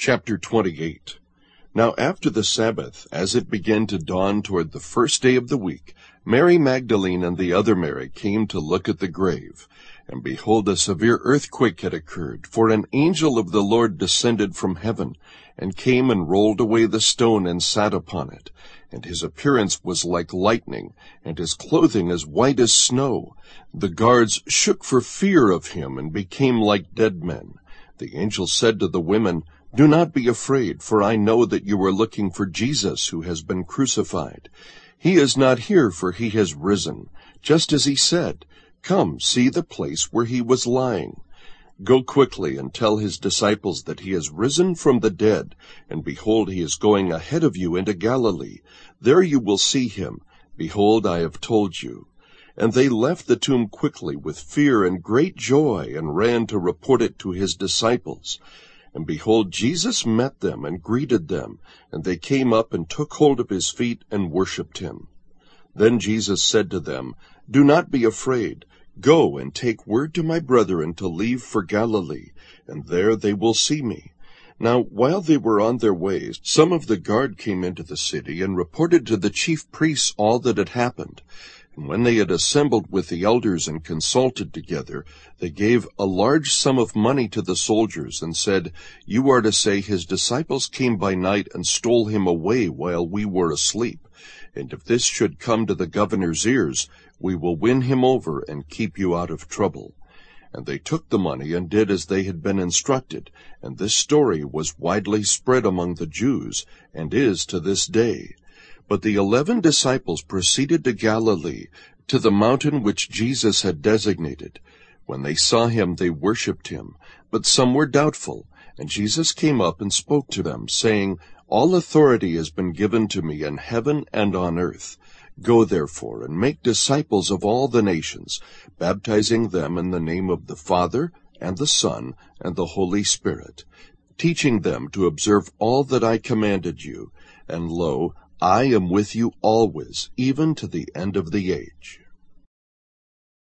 Chapter 28. Now after the Sabbath, as it began to dawn toward the first day of the week, Mary Magdalene and the other Mary came to look at the grave. And behold, a severe earthquake had occurred, for an angel of the Lord descended from heaven, and came and rolled away the stone and sat upon it. And his appearance was like lightning, and his clothing as white as snow. The guards shook for fear of him, and became like dead men. The angel said to the women, "Do not be afraid, for I know that you are looking for Jesus who has been crucified. He is not here, for he has risen, just as he said. Come, see the place where he was lying. Go quickly and tell his disciples that he has risen from the dead, and behold, he is going ahead of you into Galilee. There you will see him. Behold, I have told you." And they left the tomb quickly with fear and great joy, and ran to report it to his disciples. And behold, Jesus met them and greeted them, and they came up and took hold of his feet and worshipped him. Then Jesus said to them, "Do not be afraid. Go and take word to my brethren to leave for Galilee, and there they will see me." Now while they were on their way, some of the guard came into the city and reported to the chief priests all that had happened. And when they had assembled with the elders and consulted together, they gave a large sum of money to the soldiers, and said, "You are to say, his disciples came by night and stole him away while we were asleep. And if this should come to the governor's ears, we will win him over and keep you out of trouble." And they took the money and did as they had been instructed. And this story was widely spread among the Jews, and is to this day. But the 11 disciples proceeded to Galilee, to the mountain which Jesus had designated. When they saw him, they worshipped him, but some were doubtful. And Jesus came up and spoke to them, saying, "All authority has been given to me in heaven and on earth. Go therefore and make disciples of all the nations, baptizing them in the name of the Father, and the Son, and the Holy Spirit, teaching them to observe all that I commanded you. And lo, I am with you always, even to the end of the age."